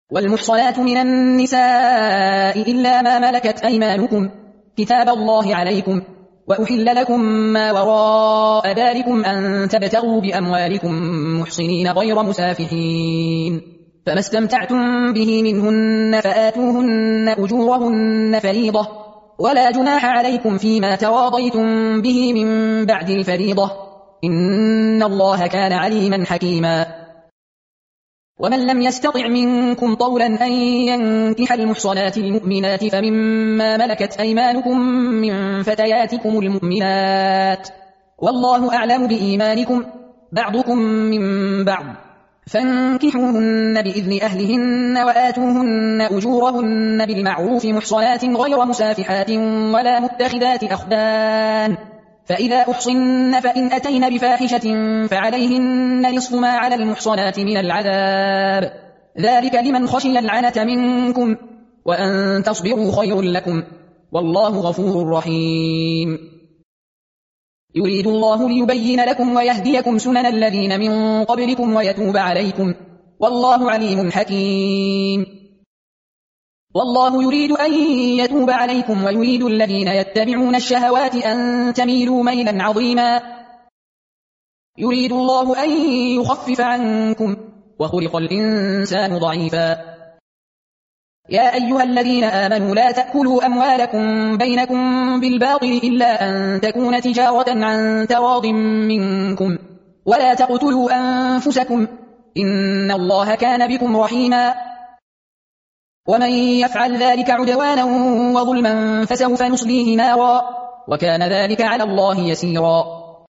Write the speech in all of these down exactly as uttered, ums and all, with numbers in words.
والمحصنات من النساء إلا ما ملكت أيمانكم كتاب الله عليكم، وأحل لكم ما وراء ذلكم أن تبتغوا بأموالكم محصنين غير مسافحين، فما استمتعتم به منهن فآتوهن أجورهن فريضة، ولا جناح عليكم فيما تراضيتم به من بعد الفريضة، إن الله كان عليما حكيما. ومن لم يستطع منكم طولا أن ينكح المحصنات المؤمنات فمما ملكت أيمانكم من فتياتكم المؤمنات، والله أعلم بإيمانكم بعضكم من بعض، فانكحوهن بإذن أهلهن وآتوهن أجورهن بالمعروف محصنات غير مسافحات ولا متخذات أخدان، فإذا أحصن فإن أتين بفاحشة فعليهن نصف ما على المحصنات من العذاب، ذلك لمن خشي العنة منكم، وأن تصبروا خير لكم، والله غفور رحيم. يريد الله ليبين لكم ويهديكم سنن الذين من قبلكم ويتوب عليكم، والله عليم حكيم. والله يريد أن يتوب عليكم ويريد الذين يتبعون الشهوات أن تميلوا ميلا عظيما. يريد الله أن يخفف عنكم وخلق الإنسان ضعيفا. يا أيها الذين آمنوا لا تأكلوا أموالكم بينكم بالباطل إلا أن تكون تجارة عن تراض منكم، ولا تقتلوا أنفسكم إن الله كان بكم رحيما. ومن يفعل ذلك عدوانا وظلما فسوف نصليه نارا، وكان ذلك على الله يسيرا.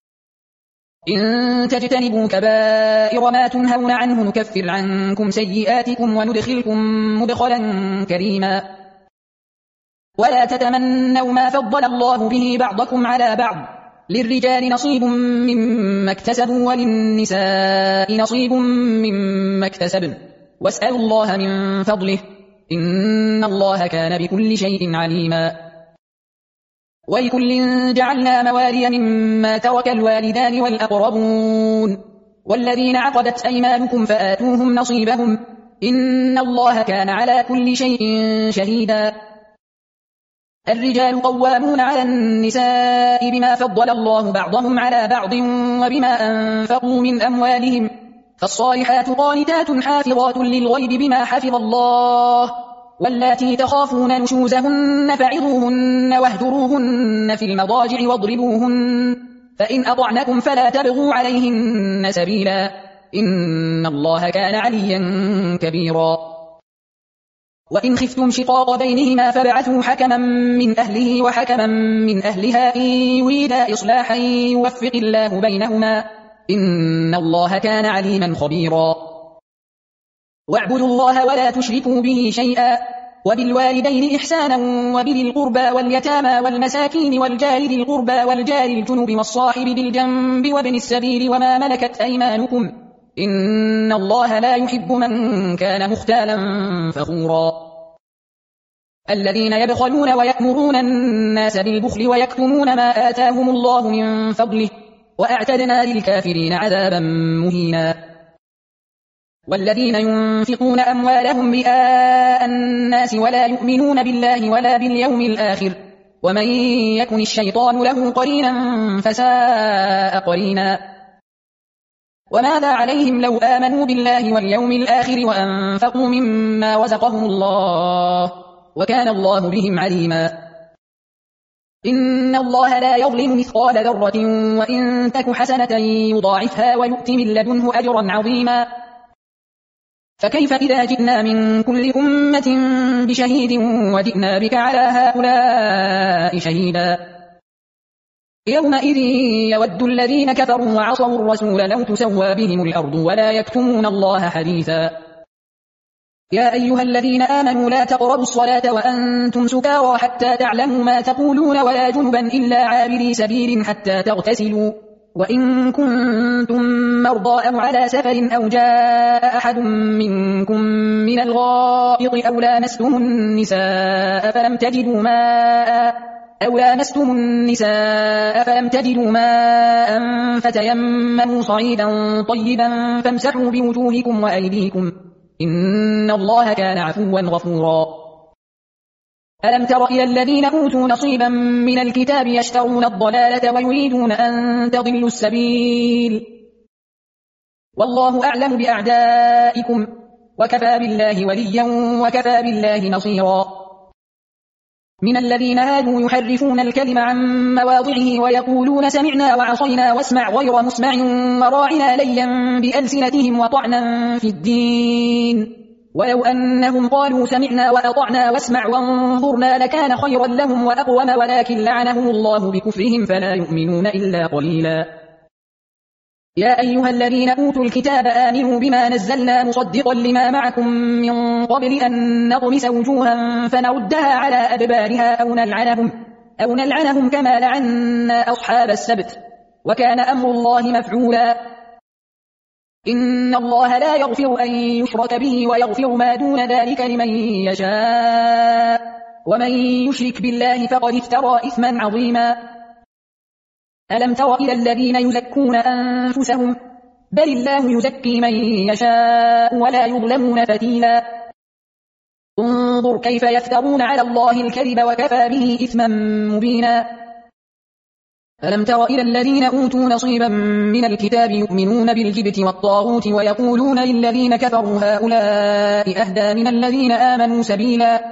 إن تجتنبوا كبائر ما تنهون عنه نكفر عنكم سيئاتكم وندخلكم مدخلا كريما. ولا تتمنوا ما فضل الله به بعضكم على بعض، للرجال نصيب مما اكتسبوا وللنساء نصيب مما اكتسبن، واسألوا الله من فضله إن الله كان بكل شيء عليما. ولكل جعلنا موالي مما ترك الوالدان والأقربون والذين عقدت أيمانكم فآتوهم نصيبهم إن الله كان على كل شيء شهيدا. الرجال قوامون على النساء بما فضل الله بعضهم على بعض وبما أنفقوا من أموالهم، فالصالحات قانتات حافظات للغيب بما حفظ الله، واللاتي تخافون نشوزهن فعظوهن واهجروهن في المضاجع واضربوهن، فإن أطعنكم فلا تبغوا عليهن سبيلا إن الله كان عليا كبيرا. وإن خفتم شقاق بينهما فابعثوا حكما من أهله وحكما من أهلها إن يريدا إصلاحا يوفق الله بينهما إن الله كان عليما خبيرا. واعبدوا الله ولا تشركوا به شيئا، وبالوالدين إحسانا وبذي القربى واليتامى والمساكين والجار ذي القربى والجار الجنب والصاحب بالجنب وابن السبيل وما ملكت أيمانكم إن الله لا يحب من كان مختالا فخورا. الذين يبخلون ويأمرون الناس بالبخل ويكتمون ما آتاهم الله من فضله وأعتدنا للكافرين عذابا مهينا. والذين ينفقون أموالهم رئاء الناس ولا يؤمنون بالله ولا باليوم الآخر ومن يكن الشيطان له قرينا فساء قرينا. وماذا عليهم لو آمنوا بالله واليوم الآخر وأنفقوا مما رزقهم الله وكان الله بهم عليما. إن الله لا يظلم مثقال ذرة وإن تك حسنة يضاعفها ويؤت من لدنه أجرا عظيما. فكيف إذا جئنا من كل أمة بشهيد وجئنا بك على هؤلاء شهيدا. يومئذ يود الذين كفروا وعصوا الرسول لو تسوى بهم الأرض ولا يكتمون الله حديثا. يا أيها الذين آمنوا لا تقربوا الصلاة وأنتم سكارى حتى تعلموا ما تقولون ولا جنبا إلا عابري سبيل حتى تغتسلوا، وإن كنتم مرضى أو على سفر أو جاء أحد منكم من الغائط أو لامستم النساء فلم تجدوا ماء أو لامستم النساء فلم تجدوا ماء فتيمموا صعيدا طيبا فامسحوا بوجوهكم وأيديكم إن الله كان عفوا غفورا. ألم تر إلى الذين أوتوا نصيبا من الكتاب يشترون الضلالة ويريدون أن تضلوا السبيل والله أعلم بأعدائكم وكفى بالله وليا وكفى بالله نصيرا. من الذين هادوا يحرفون الكلم عن مواضعه ويقولون سمعنا وعصينا واسمع غير مسمع وراعنا ليا بألسنتهم وطعنا في الدين ولو أنهم قالوا سمعنا وأطعنا واسمع وانظرنا لكان خيرا لهم وأقوم ولكن لعنهم الله بكفرهم فلا يؤمنون إلا قليلا. يا أيها الذين أوتوا الكتاب آمنوا بما نزلنا مصدقا لما معكم من قبل أن نطمس وجوها فنردها على أدبارها أو نلعنهم, أو نلعنهم كما لعنا أصحاب السبت وكان أمر الله مفعولا. إن الله لا يغفر أن يشرك به ويغفر ما دون ذلك لمن يشاء ومن يشرك بالله فقد افترى إثما عظيما. ألم تر إلى الذين يزكون أنفسهم بل الله يزكي من يشاء ولا يظلمون فتيلا. انظر كيف يفترون على الله الكذب وكفى به إثما مبينا. ألم تر إلى الذين أوتوا نصيبا من الكتاب يؤمنون بالجبت والطاغوت ويقولون للذين كفروا هؤلاء أهدى من الذين آمنوا سبيلا.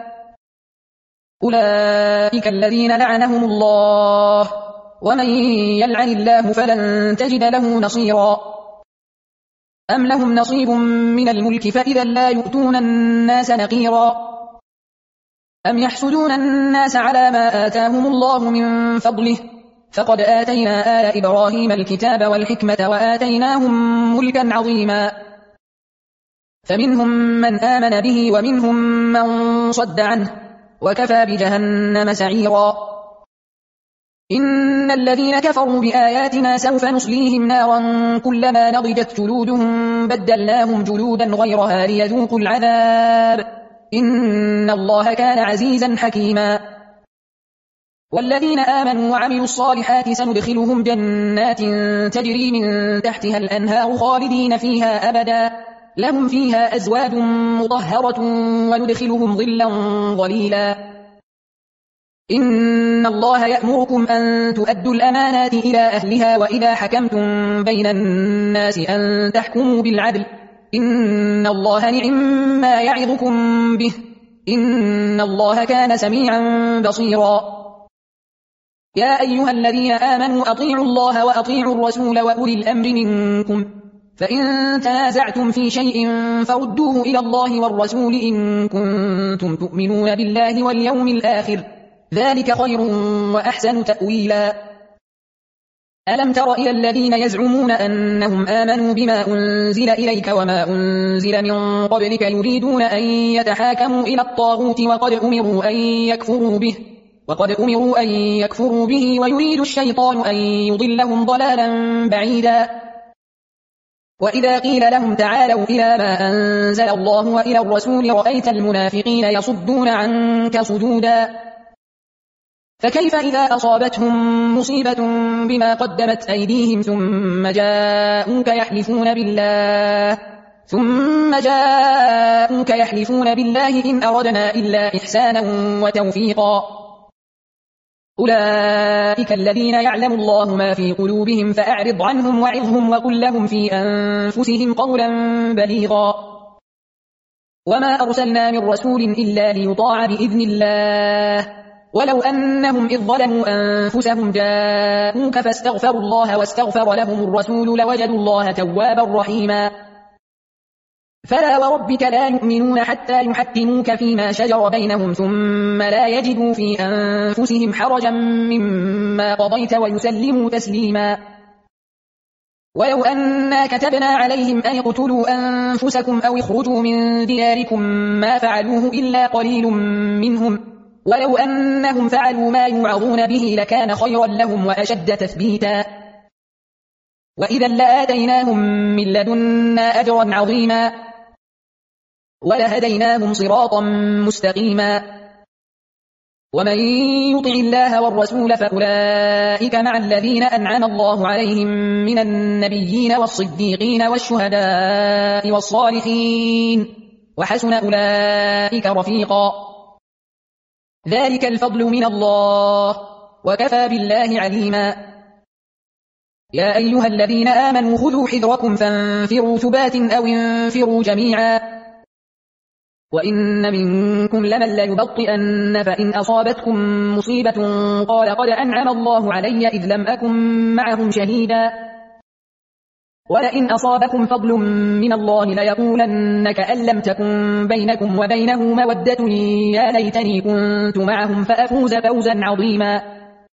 أولئك الذين لعنهم الله ومن يلعن الله فلن تجد له نصيرا. أم لهم نصيب من الملك فإذا لا يؤتون الناس نقيرا. أم يحسدون الناس على ما آتاهم الله من فضله فقد آتينا آل إبراهيم الكتاب والحكمة وآتيناهم ملكا عظيما. فمنهم من آمن به ومنهم من صد عنه وكفى بجهنم سعيرا. إن الذين كفروا بآياتنا سوف نصليهم نارا كلما نضجت جلودهم بدلناهم جلودا غيرها ليذوقوا العذاب إن الله كان عزيزا حكيما. والذين آمنوا وعملوا الصالحات سندخلهم جنات تجري من تحتها الأنهار خالدين فيها أبدا لهم فيها أزواج مطهرة وندخلهم ظلا ظليلا. إن الله يأمركم أن تؤدوا الأمانات إلى أهلها وإذا حكمتم بين الناس أن تحكموا بالعدل إن الله نعم ما يعظكم به إن الله كان سميعا بصيرا. يا أيها الذين آمنوا أطيعوا الله وأطيعوا الرسول وأولي الأمر منكم فإن تنازعتم في شيء فردوه إلى الله والرسول إن كنتم تؤمنون بالله واليوم الآخر ذلك خير وأحسن تأويلا. ألم تر إلى الذين يزعمون أنهم آمنوا بما أنزل إليك وما أنزل من قبلك يريدون أن يتحاكموا إلى الطاغوت وقد أمروا أن يكفروا به وقد أمروا أن يكفروا به ويريد الشيطان أن يضلهم ضلالا بعيدا. وإذا قيل لهم تعالوا إلى ما أنزل الله وإلى الرسول رأيت المنافقين يصدون عنك صدودا. فكيف إذا أصابتهم مصيبة بما قدمت أيديهم ثم جاءوك يحلفون بالله ثم جاءوك يحلفون بالله إن أردنا إلا إحسانا وتوفيقا. أولئك الذين يعلم الله ما في قلوبهم فأعرض عنهم وعظهم وقل لهم في أنفسهم قولا بليغا. وما أرسلنا من رسول إلا ليطاع بإذن الله ولو أنهم إذ ظلموا أنفسهم جاءوك فاستغفروا الله واستغفر لهم الرسول لوجدوا الله توابا رحيما. فلا وربك لا يؤمنون حتى يحكموك فيما شجر بينهم ثم لا يجدوا في أنفسهم حرجا مما قضيت ويسلموا تسليما. ولو أنا كتبنا عليهم أن اقتلوا أنفسكم أو اخرجوا من دياركم ما فعلوه إلا قليل منهم ولو أنهم فعلوا ما يوعظون به لكان خيرا لهم وأشد تثبيتا وإذا لآتيناهم من لدنا أجرا عظيما ولهديناهم صراطا مستقيما. ومن يطع الله والرسول فأولئك مع الذين أنعم الله عليهم من النبيين والصديقين والشهداء والصالحين وحسن أولئك رفيقا. ذلك الفضل من الله وكفى بالله عليما. يا أيها الذين آمنوا خذوا حذركم فانفروا ثبات أو انفروا جميعا. وإن منكم لمن ليبطئن فإن أصابتكم مصيبة قال قد أنعم الله علي إذ لم أكن معهم شهيدا ولئن أصابكم فضل من الله ليقولن كأن لم تكن بينكم وبينه مودة يا ليتني كنت معهم فأفوز فوزا عظيما.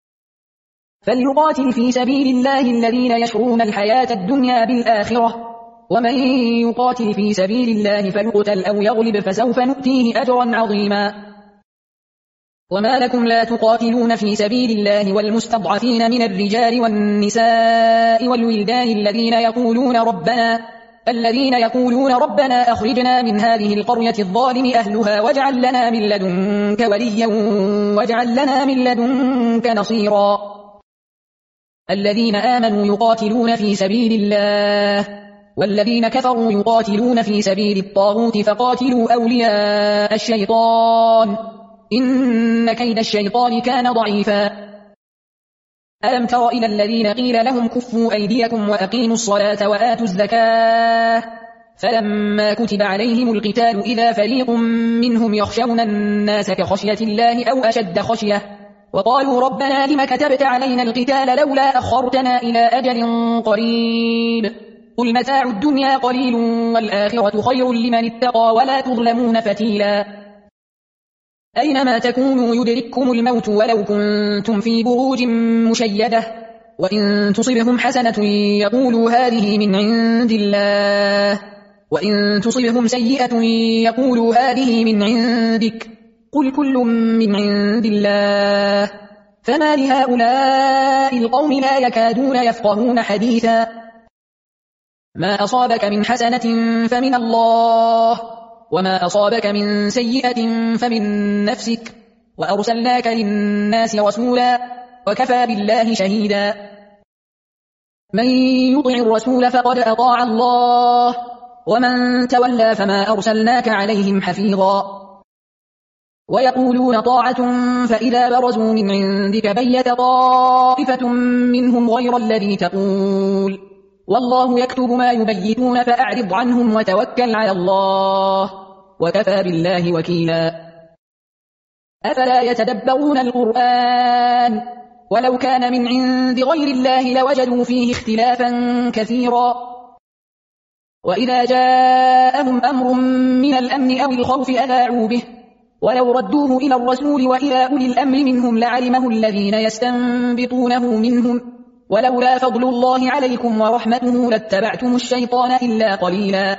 فليقاتل في سبيل الله الذين يشرون الحياة الدنيا بالآخرة ومن يقاتل في سبيل الله فيقتل أو يغلب فسوف نؤتيه أجرا عظيما. وما لكم لا تقاتلون في سبيل الله والمستضعفين من الرجال والنساء والولدان الذين يقولون ربنا الذين يقولون ربنا أخرجنا من هذه القرية الظالم أهلها واجعل لنا من لدنك وليا واجعل لنا من لدنك نصيرا. الذين آمنوا يقاتلون في سبيل الله والذين كفروا يقاتلون في سبيل الطاغوت فقاتلوا أولياء الشيطان إن كيد الشيطان كان ضعيفا. ألم تر إلى الذين قيل لهم كفوا أيديكم وأقيموا الصلاة وآتوا الزكاة فلما كتب عليهم القتال إذا فريق منهم يخشون الناس كخشية الله أو أشد خشية وقالوا ربنا لم كتبت علينا القتال لولا أخرتنا إلى أجل قريب قل متاع الدنيا قليل والآخرة خير لمن اتقى ولا تظلمون فتيلا. أينما تكونوا يدرككم الموت ولو كنتم في بروج مشيدة وإن تصبهم حسنة يقولوا هذه من عند الله وإن تصبهم سيئة يقولوا هذه من عندك قل كل من عند الله فما لهؤلاء القوم لا يكادون يفقهون حديثا. ما أصابك من حسنة فمن الله وما أصابك من سيئة فمن نفسك وأرسلناك للناس رسولا وكفى بالله شهيدا. من يطع الرسول فقد أطاع الله ومن تولى فما أرسلناك عليهم حفيظا. ويقولون طاعة فإذا برزوا من عندك بيت طائفة منهم غير الذي تقول والله يكتب ما يبيتون فأعرض عنهم وتوكل على الله وكفى بالله وكيلا. أفلا يتدبرون القرآن ولو كان من عند غير الله لوجدوا فيه اختلافا كثيرا. وإذا جاءهم أمر من الأمن أو الخوف أذاعوا به ولو ردوه إلى الرسول وإلى أولي الأمر منهم لعلمه الذين يستنبطونه منهم ولولا فضل الله عليكم ورحمته لاتبعتم الشيطان إلا قليلا.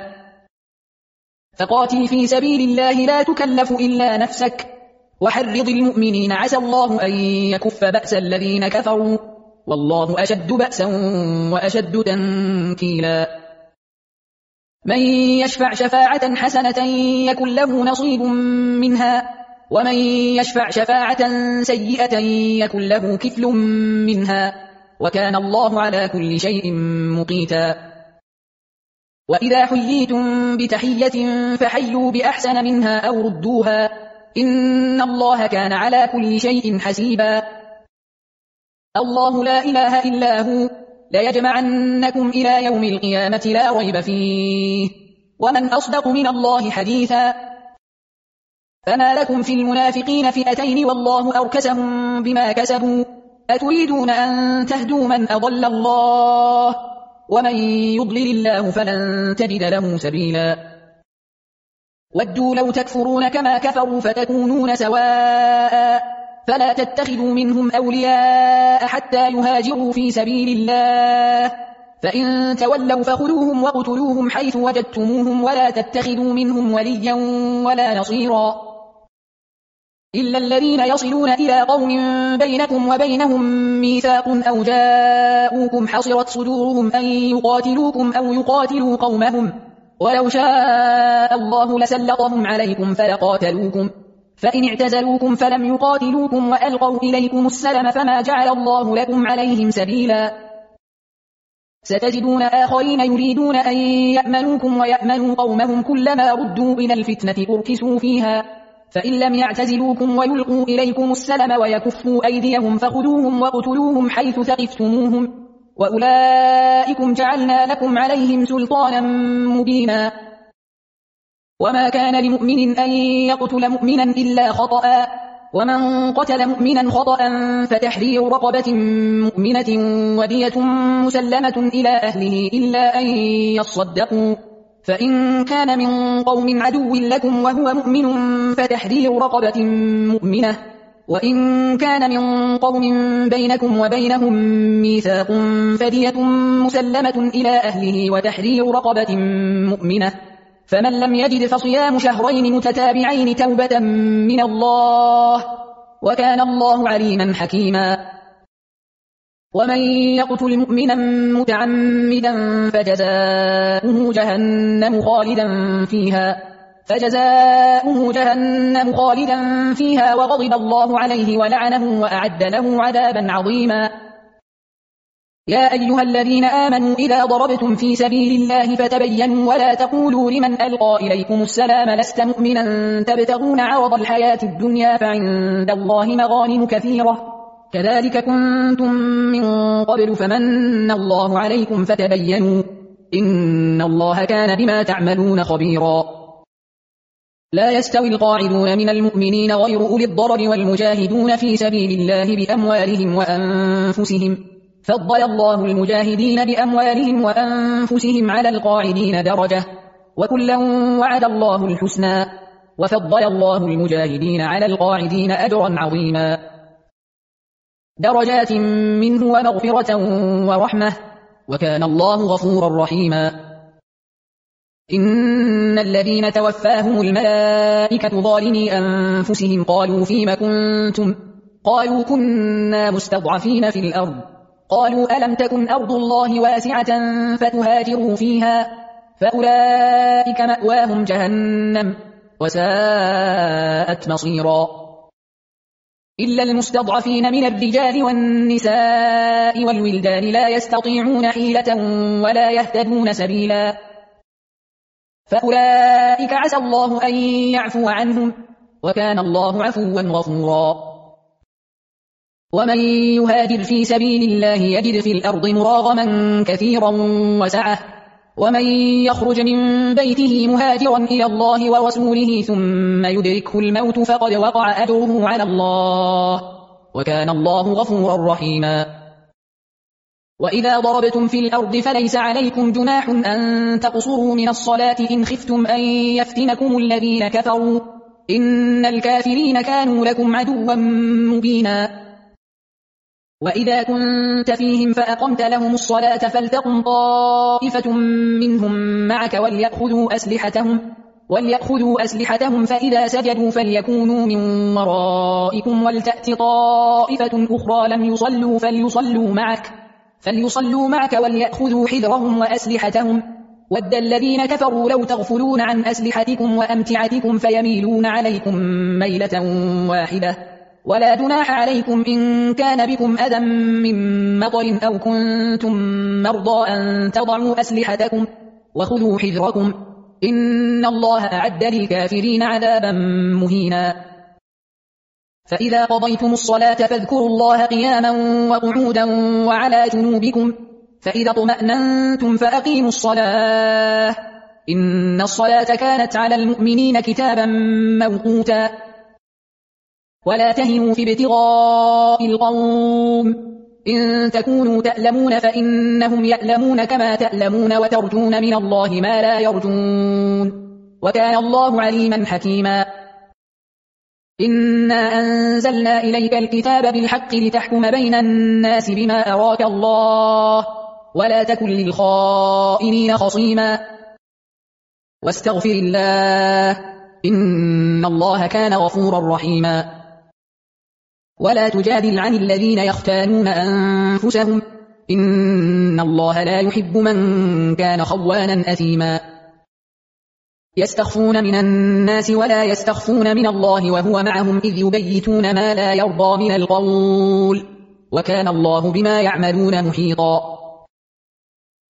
فقاتل في سبيل الله لا تكلف إلا نفسك وحرض المؤمنين عسى الله أن يكف بأس الذين كفروا والله أشد بأسا وأشد تنكيلا. من يشفع شفاعة حسنة يكن له نصيب منها ومن يشفع شفاعة سيئة يكن له كفل منها وكان الله على كل شيء مقيتا. وإذا حييتم بتحية فحيوا بأحسن منها أو ردوها إن الله كان على كل شيء حسيبا. الله لا إله إلا هو ليجمعنكم إلى يوم القيامة لا ريب فيه ومن أصدق من الله حديثا. فما لكم في المنافقين فئتين والله أركسهم بما كسبوا أتريدون أن تهدوا من أضل الله ومن يضلل الله فلن تجد له سبيلا. ودوا لو تكفرون كما كفروا فتكونون سواء فلا تتخذوا منهم أولياء حتى يهاجروا في سبيل الله فإن تولوا فخذوهم وقتلوهم حيث وجدتموهم ولا تتخذوا منهم وليا ولا نصيرا إلا الذين يصلون إلى قوم بينكم وبينهم ميثاق أو جاءوكم حصرت صدورهم أن يقاتلوكم أو يقاتلوا قومهم ولو شاء الله لسلطهم عليكم فلقاتلوكم فإن اعتزلوكم فلم يقاتلوكم وألقوا إليكم السلم فما جعل الله لكم عليهم سبيلا. ستجدون آخرين يريدون أن يأمنوكم ويأمنوا قومهم كلما ردوا إلى الفتنة أركسوا فيها فإن لم يعتزلوكم ويلقوا إليكم السلم ويكفوا أيديهم فخذوهم وقتلوهم حيث ثقفتموهم وأولئكم جعلنا لكم عليهم سلطانا مبينا. وما كان لمؤمن أن يقتل مؤمنا إلا خطأ ومن قتل مؤمنا خطأ فتحرير رقبة مؤمنة ودية مسلمة إلى أهله إلا أن يصدقوا فإن كان من قوم عدو لكم وهو مؤمن فتحرير رقبة مؤمنة وإن كان من قوم بينكم وبينهم ميثاق فدية مسلمة إلى أهله وتحرير رقبة مؤمنة فمن لم يجد فصيام شهرين متتابعين توبة من الله وكان الله عليما حكيما. ومن يقتل مؤمنا متعمدا فجزاؤه جهنم خالدا فيها فجزاؤه جهنم خالدا فيها وغضب الله عليه ولعنه وأعد له عذابا عظيما. يا أيها الذين آمنوا إذا ضربتم في سبيل الله فتبينوا ولا تقولوا لمن ألقى إليكم السلام لست مؤمنا تبتغون عرض الحياة الدنيا فعند الله مغانم كثيرة كذلك كنتم من قبل فمن الله عليكم فتبينوا إن الله كان بما تعملون خبيرا. لا يستوي القاعدون من المؤمنين غير أولي الضرر والمجاهدون في سبيل الله بأموالهم وأنفسهم فضل الله المجاهدين بأموالهم وأنفسهم على القاعدين درجة وكلا وعد الله الحسنى وفضل الله المجاهدين على القاعدين أجرا عظيما درجات منه ومغفرة ورحمة وكان الله غفورا رحيما. إن الذين توفاهم الملائكة ظالمي أنفسهم قالوا فيم كنتم قالوا كنا مستضعفين في الأرض قالوا ألم تكن أرض الله واسعة فتهاجروا فيها فأولئك مأواهم جهنم وساءت مصيرا. إلا المستضعفين من الرجال والنساء والولدان لا يستطيعون حيلة ولا يهتدون سبيلا فأولئك عسى الله أن يعفو عنهم وكان الله عفوا غفورا. ومن يهاجر في سبيل الله يجد في الأرض مراغما كثيرا وسعة ومن يخرج من بيته مهاجرا إلى الله ورسوله ثم يدركه الموت فقد وقع أجره على الله وكان الله غفورا رحيما. وإذا ضربتم في الأرض فليس عليكم جناح أن تقصروا من الصلاة إن خفتم أن يفتنكم الذين كفروا إن الكافرين كانوا لكم عدوا مبينا. وإذا كنت فيهم فأقمت لهم الصلاة فلتقم طائفة منهم معك وليأخذوا أسلحتهم, وليأخذوا أسلحتهم فإذا سجدوا فليكونوا من ورائكم ولتأت طائفة أخرى لم يصلوا فليصلوا معك, فليصلوا معك وليأخذوا حذرهم وأسلحتهم ود الذين كفروا لو تغفلون عن أسلحتكم وأمتعتكم فيميلون عليكم ميلة واحدة ولا جناح عليكم إن كان بكم أذى من مطر أو كنتم مرضى أن تضعوا أسلحتكم وخذوا حذركم إن الله أعد للكافرين عذابا مهينا. فإذا قضيتم الصلاة فاذكروا الله قياما وقعودا وعلى جنوبكم فإذا اطمأننتم فأقيموا الصلاة إن الصلاة كانت على المؤمنين كتابا موقوتا. ولا تهنوا في ابتغاء القوم إن تكونوا تألمون فإنهم يألمون كما تألمون وترجون من الله ما لا يرجون وكان الله عليما حكيما. إنا أنزلنا إليك الكتاب بالحق لتحكم بين الناس بما أراك الله ولا تكن للخائنين خصيما واستغفر الله إن الله كان غفورا رحيما. ولا تجادل عن الذين يختانون أنفسهم إن الله لا يحب من كان خوانا أثيما. يستخفون من الناس ولا يستخفون من الله وهو معهم إذ يبيتون ما لا يرضى من القول وكان الله بما يعملون محيطا.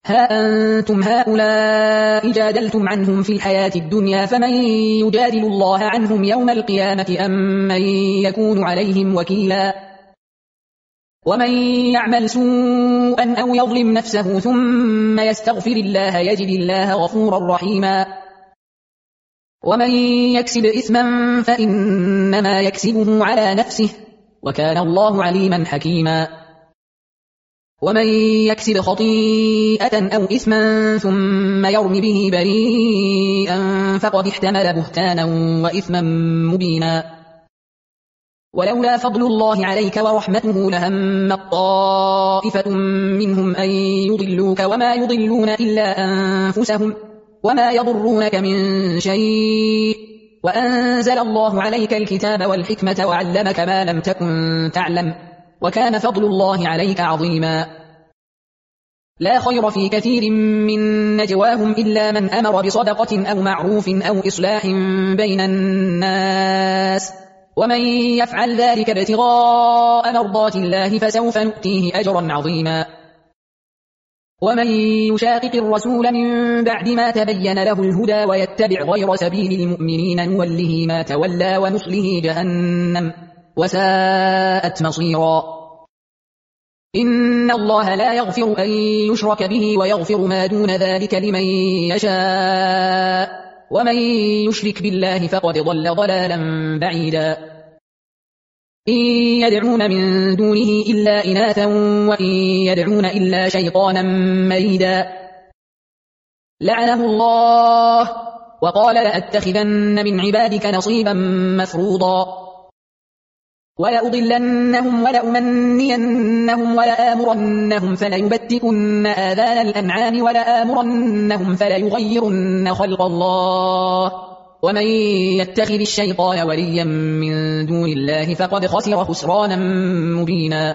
ها أنتم هؤلاء جادلتم عنهم في الحياة الدنيا فمن يجادل الله عنهم يوم القيامة أم من يكون عليهم وكيلا ومن يعمل سوءا أو يظلم نفسه ثم يستغفر الله يجد الله غفورا رحيما ومن يكسب إثما فإنما يكسبه على نفسه وكان الله عليما حكيما ومن يكسب خطيئة أو إثما ثم يرم به بريئا فقد احتمل بهتانا وإثما مبينا ولولا فضل الله عليك ورحمته لهم طائفة منهم أن يضلوك وما يضلون إلا أنفسهم وما يضرونك من شيء وأنزل الله عليك الكتاب والحكمة وعلمك ما لم تكن تعلم وكان فضل الله عليك عظيما لا خير في كثير من نجواهم إلا من أمر بصدقة أو معروف أو إصلاح بين الناس ومن يفعل ذلك ابتغاء مرضات الله فسوف نؤتيه أجرا عظيما ومن يشاقق الرسول من بعد ما تبين له الهدى ويتبع غير سبيل المؤمنين نوله ما تولى ونصله جهنم وساءت مصيرا إن الله لا يغفر أن يشرك به ويغفر ما دون ذلك لمن يشاء ومن يشرك بالله فقد ضل ضلالا بعيدا إن يدعون من دونه إلا إناثا وإن يدعون إلا شيطانا مريدا لعنه الله وقال لأتخذن من عبادك نصيبا مفروضا ولأضلنهم ولأمنينهم ولآمرنهم فليبتكن آذان الأنعام ولآمرنهم فليغيرن خلق الله ومن يتخذ الشيطان وليا من دون الله فقد خسر خسرانا مبينا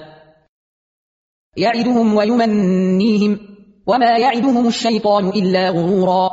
يعدهم ويمنيهم وما يعدهم الشيطان إلا غرورا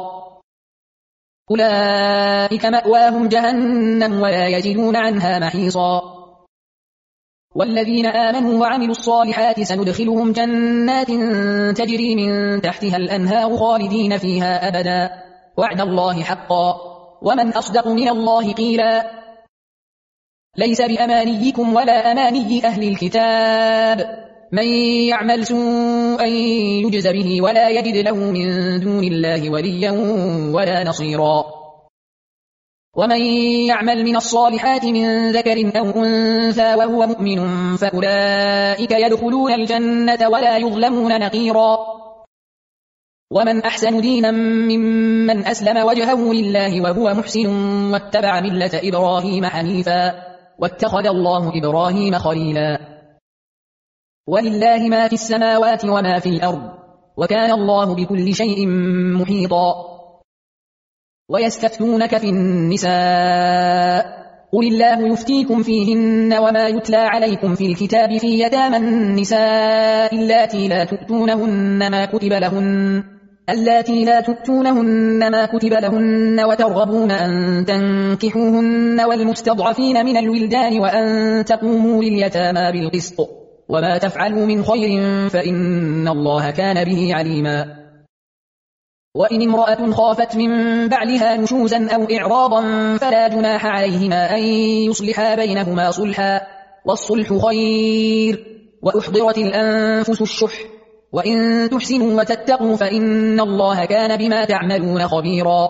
أولئك مأواهم جهنم ولا يجدون عنها محيصا والذين آمنوا وعملوا الصالحات سندخلهم جنات تجري من تحتها الأنهار خالدين فيها أبدا وعد الله حقا ومن أصدق من الله قيلا ليس بأمانيكم ولا أماني أهل الكتاب من يعمل سوءا يجز به ولا يجد له من دون الله وليا ولا نصيرا ومن يعمل من الصالحات من ذكر أو أنثى وهو مؤمن فأولئك يدخلون الجنة ولا يظلمون نقيرا ومن أحسن دينا ممن أسلم وجهه لله وهو محسن واتبع ملة إبراهيم حنيفا واتخذ الله إبراهيم خليلا ولله ما في السماوات وما في الأرض وكان الله بكل شيء محيطا ويستفتونك في النساء قل الله يفتيكم فيهن وما يتلى عليكم في الكتاب في يتامى النساء اللاتي لا تؤتونهن ما كتب لهن اللاتي لا تؤتونهن ما كتب لهن وترغبون أن تنكحوهن والمستضعفين من الولدان وأن تقوموا لليتامى بالقسط وما تفعلوا من خير فإن الله كان به عليما وإن امرأة خافت من بعلها نشوزا أو إعراضا فلا جناح عليهما أن يصلحا بينهما صلحا والصلح خير وأحضرت الأنفس الشح وإن تحسنوا وتتقوا فإن الله كان بما تعملون خبيرا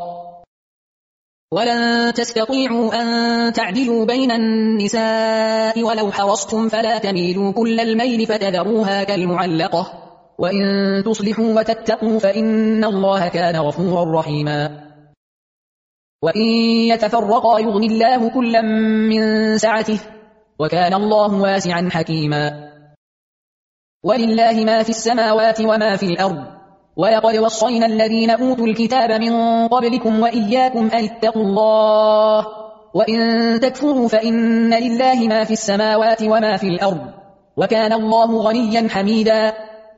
ولن تستطيعوا أن تعدلوا بين النساء ولو حرصتم فلا تميلوا كل الميل فتذروها كالمعلقة وإن تصلحوا وتتقوا فإن الله كان غفورا رحيما وإن يتفرقا يغني الله كلا من سعته وكان الله واسعا حكيما ولله ما في السماوات وما في الأرض ولقد وصينا الذين أوتوا الكتاب من قبلكم وإياكم أن اتقوا الله وإن تكفروا فإن لله ما في السماوات وما في الأرض وكان الله غنيا حميدا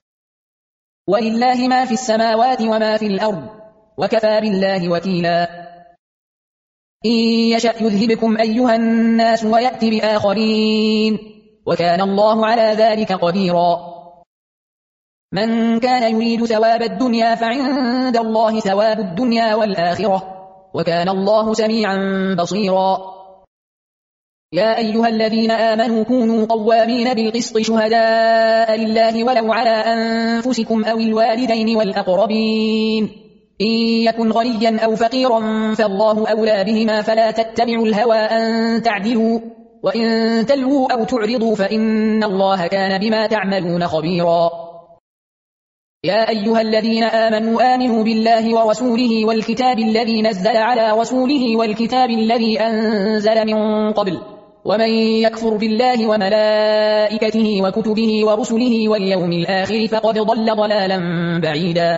ولله ما في السماوات وما في الأرض وكفى بالله وكيلا إن يشأ يذهبكم أيها الناس ويأتي بآخرين وكان الله على ذلك قديرا من كان يريد ثواب الدنيا فعند الله ثواب الدنيا والآخرة وكان الله سميعا بصيرا. يا أيها الذين آمنوا كونوا قوامين بالقسط شهداء لله ولو على أنفسكم أو الوالدين والأقربين إن يكن غنيا أو فقيرا فالله أولى بهما فلا تتبعوا الهوى أن تعدلوا وإن تلووا أو تعرضوا فإن الله كان بما تعملون خبيرا. يا أيها الذين آمنوا آمنوا بالله ورسوله والكتاب الذي نزل على رسوله والكتاب الذي أنزل من قبل ومن يكفر بالله وملائكته وكتبه ورسله واليوم الآخر فقد ضل ضلالا بعيدا.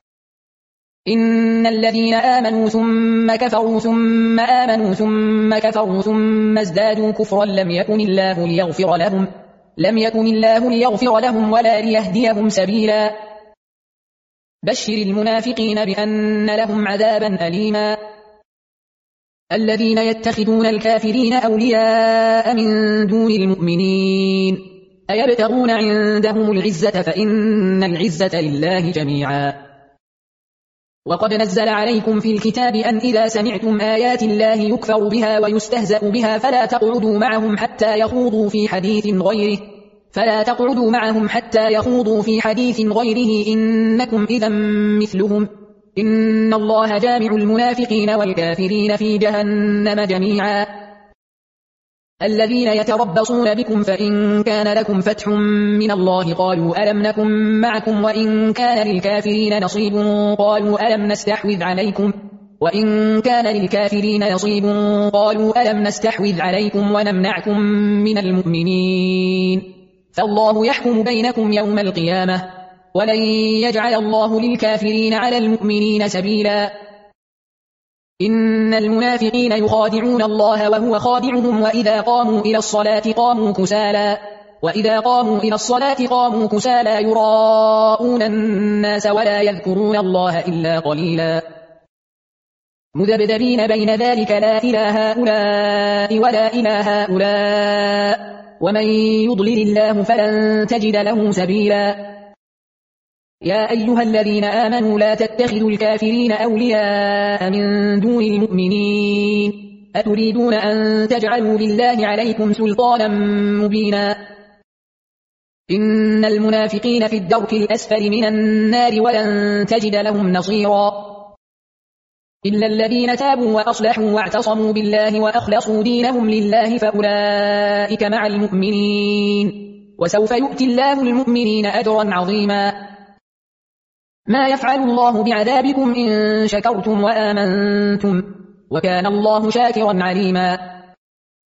إن الذين آمنوا ثم كفروا ثم آمنوا ثم كفروا ثم ازدادوا كفرا لم يكن الله ليغفر لهم لم يكن الله ليغفر لهم ولا ليهديهم سبيلا. بشر المنافقين بأن لهم عذابا أليما. الذين يتخذون الكافرين أولياء من دون المؤمنين أيبتغون عندهم العزة فإن العزة لله جميعا. وقد نزل عليكم في الكتاب أن إذا سمعتم آيات الله يكفر بها ويستهزأ بها فلا تقعدوا معهم حتى يخوضوا في حديث غيره فلا تقعدوا معهم حتى يخوضوا في حديث غيره إنكم إذا مثلهم إن الله جامع المنافقين والكافرين في جهنم جميعا. الذين يتربصون بكم فإن كان لكم فتح من الله قالوا ألم نكن معكم وإن كان للكافرين نصيب قالوا ألم نستحوذ عليكم وإن كان للكافرين نصيب قالوا ألم نستحوذ عليكم ونمنعكم من المؤمنين فالله يحكم بينكم يوم القيامة ولن يجعل الله للكافرين على المؤمنين سبيلا. إن المنافقين يخادعون الله وهو خادعهم وإذا قاموا إلى الصلاة قاموا كسالى وإذا قاموا إلى الصلاة قاموا كسالى يراءون الناس ولا يذكرون الله إلا قليلا. مذبذبين بين ذلك لا إلى هؤلاء ولا إلى هؤلاء ومن يضلل الله فلن تجد له سبيلا. يا أيها الذين آمنوا لا تتخذوا الكافرين أولياء من دون المؤمنين أتريدون أن تجعلوا لله عليكم سلطانا مبينا. إن المنافقين في الدرك الأسفل من النار ولن تجد لهم نصيرا إلا الذين تابوا وأصلحوا واعتصموا بالله وأخلصوا دينهم لله فأولئك مع المؤمنين وسوف يؤتي الله المؤمنين أجرا عظيما. ما يفعل الله بعذابكم إن شكرتم وآمنتم وكان الله شاكرا عليما.